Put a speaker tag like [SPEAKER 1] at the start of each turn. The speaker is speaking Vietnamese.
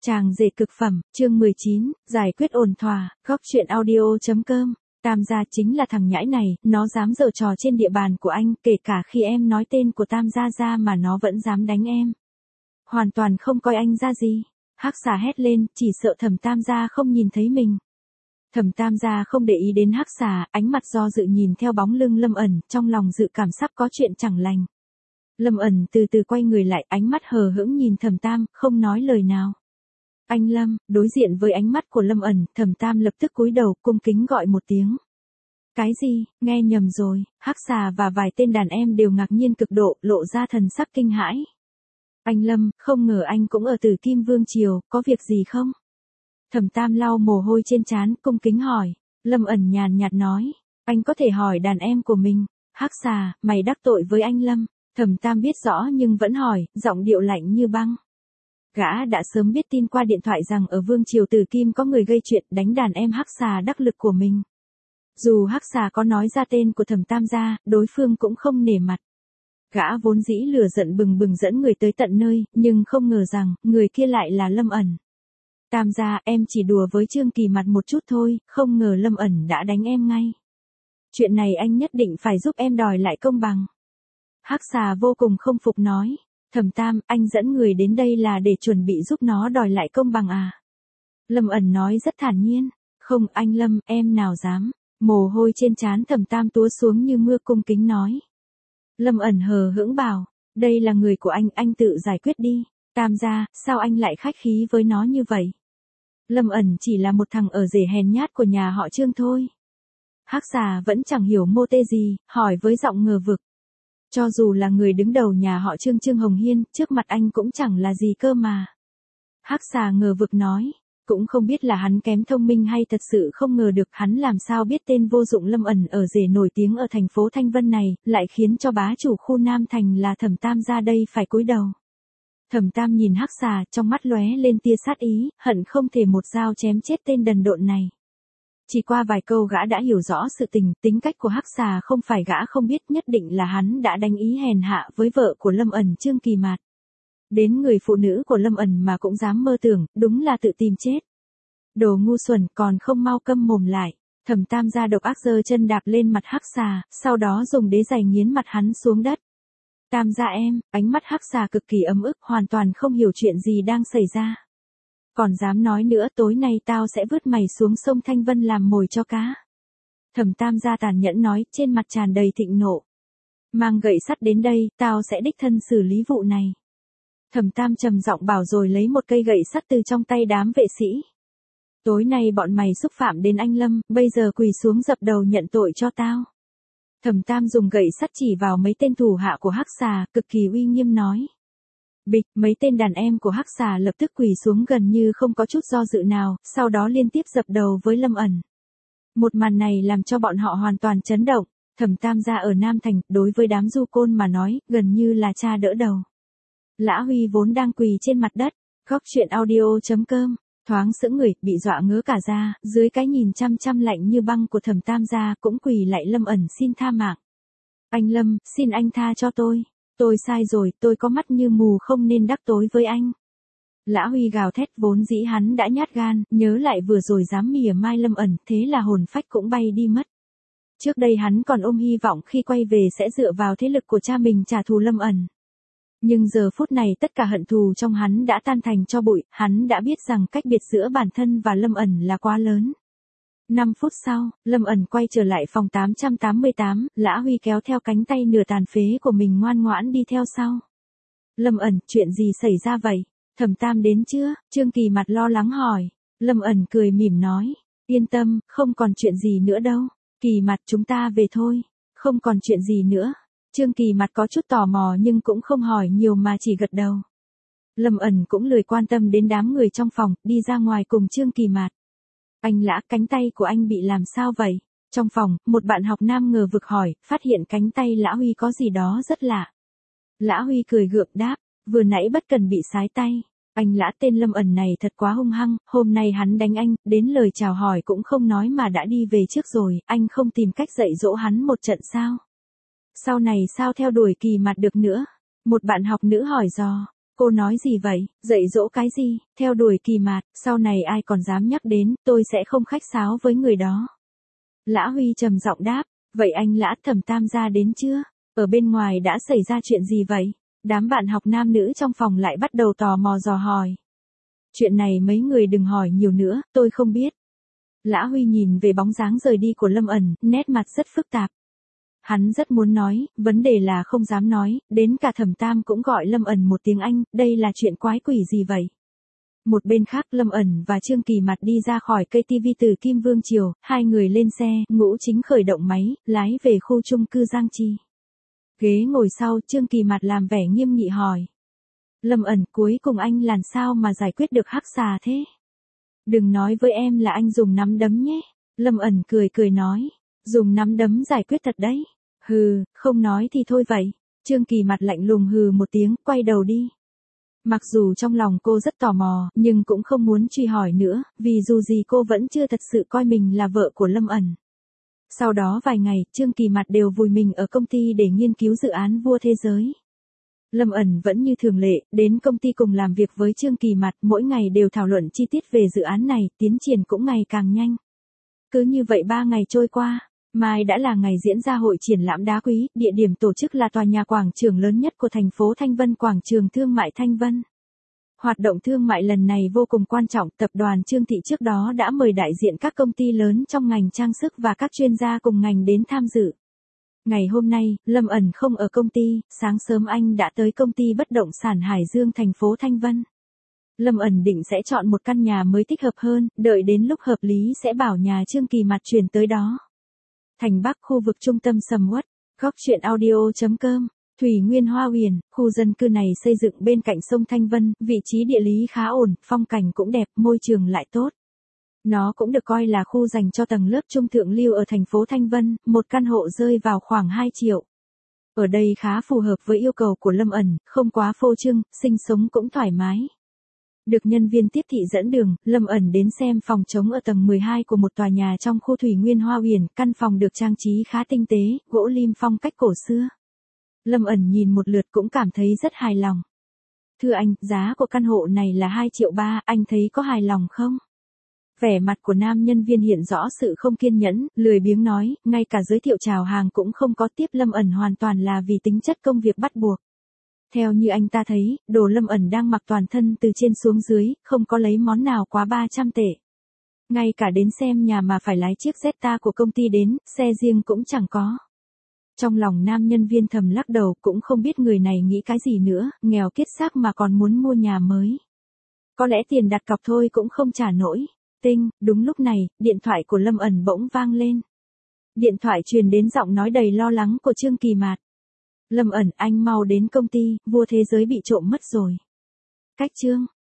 [SPEAKER 1] Chàng rể cực phẩm, chương 19, giải quyết ổn thỏa, góc chuyện audio.com. Tam gia chính là thằng nhãi này, nó dám giở trò trên địa bàn của anh, kể cả khi em nói tên của Tam gia ra mà nó vẫn dám đánh em. Hoàn toàn không coi anh ra gì. Hắc xà hét lên, chỉ sợ Thẩm Tam gia không nhìn thấy mình. Thẩm Tam gia không để ý đến Hắc xà, ánh mặt do dự nhìn theo bóng lưng Lâm ẩn, trong lòng dự cảm sắp có chuyện chẳng lành. Lâm ẩn từ từ quay người lại, ánh mắt hờ hững nhìn Thẩm Tam, không nói lời nào. Anh Lâm, đối diện với ánh mắt của Lâm ẩn, Thẩm Tam lập tức cúi đầu, cung kính gọi một tiếng. Cái gì, nghe nhầm rồi, Hắc xà và vài tên đàn em đều ngạc nhiên cực độ, lộ ra thần sắc kinh hãi. Anh Lâm, không ngờ anh cũng ở Tử Kim Vương Triều, có việc gì không? Thẩm Tam lau mồ hôi trên trán, cung kính hỏi. Lâm ẩn nhàn nhạt nói, anh có thể hỏi đàn em của mình. Hắc xà, mày đắc tội với anh Lâm. Thẩm Tam biết rõ nhưng vẫn hỏi, giọng điệu lạnh như băng. Gã đã sớm biết tin qua điện thoại rằng ở Vương Triều Tử Kim có người gây chuyện đánh đàn em Hắc xà đắc lực của mình. Dù Hắc xà có nói ra tên của Thẩm Tam gia, đối phương cũng không nể mặt. Gã vốn dĩ lửa giận bừng bừng dẫn người tới tận nơi, nhưng không ngờ rằng, người kia lại là Lâm ẩn. Tam gia, em chỉ đùa với Trương Kỳ mặt một chút thôi, không ngờ Lâm ẩn đã đánh em ngay. Chuyện này anh nhất định phải giúp em đòi lại công bằng. Hắc xà vô cùng không phục nói. Thẩm Tam, anh dẫn người đến đây là để chuẩn bị giúp nó đòi lại công bằng à? Lâm ẩn nói rất thản nhiên. Không anh Lâm, em nào dám. Mồ hôi trên trán Thẩm Tam túa xuống như mưa, cung kính nói. Lâm ẩn hờ hững bảo, đây là người của anh tự giải quyết đi. Tam gia, sao anh lại khách khí với nó như vậy? Lâm ẩn chỉ là một thằng ở rể hèn nhát của nhà họ Trương thôi. Hắc xà vẫn chẳng hiểu mô tê gì, hỏi với giọng ngờ vực. Cho dù là người đứng đầu nhà họ Trương Trương Hồng Hiên, trước mặt anh cũng chẳng là gì cơ mà. Hắc xà ngờ vực nói, cũng không biết là hắn kém thông minh hay thật sự không ngờ được hắn làm sao biết tên vô dụng Lâm ẩn ở rể nổi tiếng ở thành phố Thanh Vân này, lại khiến cho bá chủ khu Nam Thành là Thẩm Tam ra đây phải cúi đầu. Thẩm Tam nhìn Hắc xà, trong mắt lóe lên tia sát ý, hận không thể một dao chém chết tên đần độn này. Chỉ qua vài câu gã đã hiểu rõ sự tình, tính cách của Hắc xà không phải gã không biết, nhất định là hắn đã đánh ý hèn hạ với vợ của Lâm ẩn Trương Kỳ Mạt. Đến người phụ nữ của Lâm ẩn mà cũng dám mơ tưởng, đúng là tự tìm chết. Đồ ngu xuẩn, còn không mau câm mồm lại. Thẩm Tam ra độc ác giơ chân đạp lên mặt Hắc xà, sau đó dùng đế giày nghiến mặt hắn xuống đất. Tam gia em, ánh mắt Hắc xà cực kỳ ấm ức, hoàn toàn không hiểu chuyện gì đang xảy ra. Còn dám nói nữa, tối nay tao sẽ vứt mày xuống sông Thanh Vân làm mồi cho cá. Thẩm Tam gia tàn nhẫn nói, trên mặt tràn đầy thịnh nộ. Mang gậy sắt đến đây, tao sẽ đích thân xử lý vụ này. Thẩm Tam trầm giọng bảo rồi lấy một cây gậy sắt từ trong tay đám vệ sĩ. Tối nay bọn mày xúc phạm đến anh Lâm, bây giờ quỳ xuống dập đầu nhận tội cho tao. Thẩm Tam dùng gậy sắt chỉ vào mấy tên thủ hạ của Hắc xà, cực kỳ uy nghiêm nói. Bịch, mấy tên đàn em của Hắc xà lập tức quỳ xuống gần như không có chút do dự nào, sau đó liên tiếp dập đầu với Lâm ẩn. Một màn này làm cho bọn họ hoàn toàn chấn động. Thẩm Tam gia ở Nam Thành, đối với đám du côn mà nói, gần như là cha đỡ đầu. Lã Huy vốn đang quỳ trên mặt đất, góc chuyện audio.com, thoáng sững người, bị dọa ngớ cả ra, dưới cái nhìn chăm chăm lạnh như băng của Thẩm Tam gia cũng quỳ lại Lâm ẩn xin tha mạng. Anh Lâm, xin anh tha cho tôi sai rồi, tôi có mắt như mù không nên đắc tội với anh. Lã Huy gào thét, vốn dĩ hắn đã nhát gan, nhớ lại vừa rồi dám mỉa mai Lâm ẩn, thế là hồn phách cũng bay đi mất. Trước đây hắn còn ôm hy vọng khi quay về sẽ dựa vào thế lực của cha mình trả thù Lâm ẩn. Nhưng giờ phút này tất cả hận thù trong hắn đã tan thành tro bụi, hắn đã biết rằng cách biệt giữa bản thân và Lâm ẩn là quá lớn. 5 phút sau, Lâm ẩn quay trở lại phòng 888, Lã Huy kéo theo cánh tay nửa tàn phế của mình ngoan ngoãn đi theo sau. Lâm ẩn, chuyện gì xảy ra vậy? Thẩm Tam đến chưa? Trương Kỳ mặt lo lắng hỏi. Lâm ẩn cười mỉm nói, yên tâm, không còn chuyện gì nữa đâu. Kỳ mặt, chúng ta về thôi. Không còn chuyện gì nữa. Trương Kỳ mặt có chút tò mò nhưng cũng không hỏi nhiều mà chỉ gật đầu. Lâm ẩn cũng lười quan tâm đến đám người trong phòng, đi ra ngoài cùng Trương Kỳ mặt. Anh Lã, cánh tay của anh bị làm sao vậy? Trong phòng, một bạn học nam ngờ vực hỏi, phát hiện cánh tay Lã Huy có gì đó rất lạ. Lã Huy cười gượng đáp, vừa nãy bất cần bị sái tay. Anh Lã, tên Lâm ẩn này thật quá hung hăng, hôm nay hắn đánh anh, đến lời chào hỏi cũng không nói mà đã đi về trước rồi, anh không tìm cách dạy dỗ hắn một trận sao? Sau này sao theo đuổi Kỳ mặt được nữa? Một bạn học nữ hỏi dò. Cô nói gì vậy, dạy dỗ cái gì, theo đuổi Kỳ Mạt, sau này ai còn dám nhắc đến, tôi sẽ không khách sáo với người đó. Lã Huy trầm giọng đáp, vậy anh Lã Thẩm Tam gia đến chưa? Ở bên ngoài đã xảy ra chuyện gì vậy? Đám bạn học nam nữ trong phòng lại bắt đầu tò mò dò hỏi. Chuyện này mấy người đừng hỏi nhiều nữa, tôi không biết. Lã Huy nhìn về bóng dáng rời đi của Lâm ẩn, nét mặt rất phức tạp. Hắn rất muốn nói, vấn đề là không dám nói, đến cả Thẩm Tam cũng gọi Lâm ẩn một tiếng anh, đây là chuyện quái quỷ gì vậy? Một bên khác Lâm ẩn và Trương Kỳ Mạt đi ra khỏi cây TV từ Kim Vương Triều, hai người lên xe, Ngũ Chính khởi động máy, lái về khu chung cư Giang Chi. Ghế ngồi sau, Trương Kỳ Mạt làm vẻ nghiêm nghị hỏi. Lâm ẩn, cuối cùng anh làm sao mà giải quyết được Hắc Xà thế? Đừng nói với em là anh dùng nắm đấm nhé. Lâm ẩn cười cười nói. Dùng nắm đấm giải quyết thật đấy. Hừ, không nói thì thôi vậy. Trương Kỳ Mạt lạnh lùng hừ một tiếng, quay đầu đi. Mặc dù trong lòng cô rất tò mò, nhưng cũng không muốn truy hỏi nữa, vì dù gì cô vẫn chưa thật sự coi mình là vợ của Lâm ẩn. Sau đó vài ngày, Trương Kỳ Mạt đều vùi mình ở công ty để nghiên cứu dự án Vua Thế Giới. Lâm ẩn vẫn như thường lệ, đến công ty cùng làm việc với Trương Kỳ Mạt, mỗi ngày đều thảo luận chi tiết về dự án này, tiến triển cũng ngày càng nhanh. Cứ như vậy 3 ngày trôi qua, mai đã là ngày diễn ra hội triển lãm đá quý, địa điểm tổ chức là tòa nhà quảng trường lớn nhất của thành phố Thanh Vân, quảng trường thương mại Thanh Vân. Hoạt động thương mại lần này vô cùng quan trọng, tập đoàn Trương Thị trước đó đã mời đại diện các công ty lớn trong ngành trang sức và các chuyên gia cùng ngành đến tham dự. Ngày hôm nay, Lâm ẩn không ở công ty, sáng sớm anh đã tới công ty bất động sản Hải Dương thành phố Thanh Vân. Lâm ẩn định sẽ chọn một căn nhà mới thích hợp hơn, đợi đến lúc hợp lý sẽ bảo nhà Trương Kỳ Mạt chuyển tới đó. Thành Bắc, khu vực trung tâm sầm uất, góc truyện audio.com. Thủy Nguyên Hoa Huyền, khu dân cư này xây dựng bên cạnh sông Thanh Vân, vị trí địa lý khá ổn, phong cảnh cũng đẹp, môi trường lại tốt. Nó cũng được coi là khu dành cho tầng lớp trung thượng lưu ở thành phố Thanh Vân, một căn hộ rơi vào khoảng 2 triệu. Ở đây khá phù hợp với yêu cầu của Lâm ẩn, không quá phô trương, sinh sống cũng thoải mái. Được nhân viên tiếp thị dẫn đường, Lâm ẩn đến xem phòng trống ở tầng 12 của một tòa nhà trong khu Thủy Nguyên Hoa Huyền, căn phòng được trang trí khá tinh tế, gỗ lim phong cách cổ xưa. Lâm ẩn nhìn một lượt cũng cảm thấy rất hài lòng. Thưa anh, giá của căn hộ này là 2,3 triệu, anh thấy có hài lòng không? Vẻ mặt của nam nhân viên hiện rõ sự không kiên nhẫn, lười biếng nói, ngay cả giới thiệu chào hàng cũng không có, tiếp Lâm ẩn hoàn toàn là vì tính chất công việc bắt buộc. Theo như anh ta thấy, đồ Lâm ẩn đang mặc toàn thân từ trên xuống dưới, không có lấy món nào quá 300 tệ. Ngay cả đến xem nhà mà phải lái chiếc Jetta của công ty đến, xe riêng cũng chẳng có. Trong lòng nam nhân viên thầm lắc đầu, cũng không biết người này nghĩ cái gì nữa, nghèo kiết xác mà còn muốn mua nhà mới. Có lẽ tiền đặt cọc thôi cũng không trả nổi. Tinh, đúng lúc này, điện thoại của Lâm ẩn bỗng vang lên. Điện thoại truyền đến giọng nói đầy lo lắng của Trương Kỳ Mạt. Lâm ẩn, anh mau đến công ty, Vua Thế Giới bị trộm mất rồi. Cách Trương.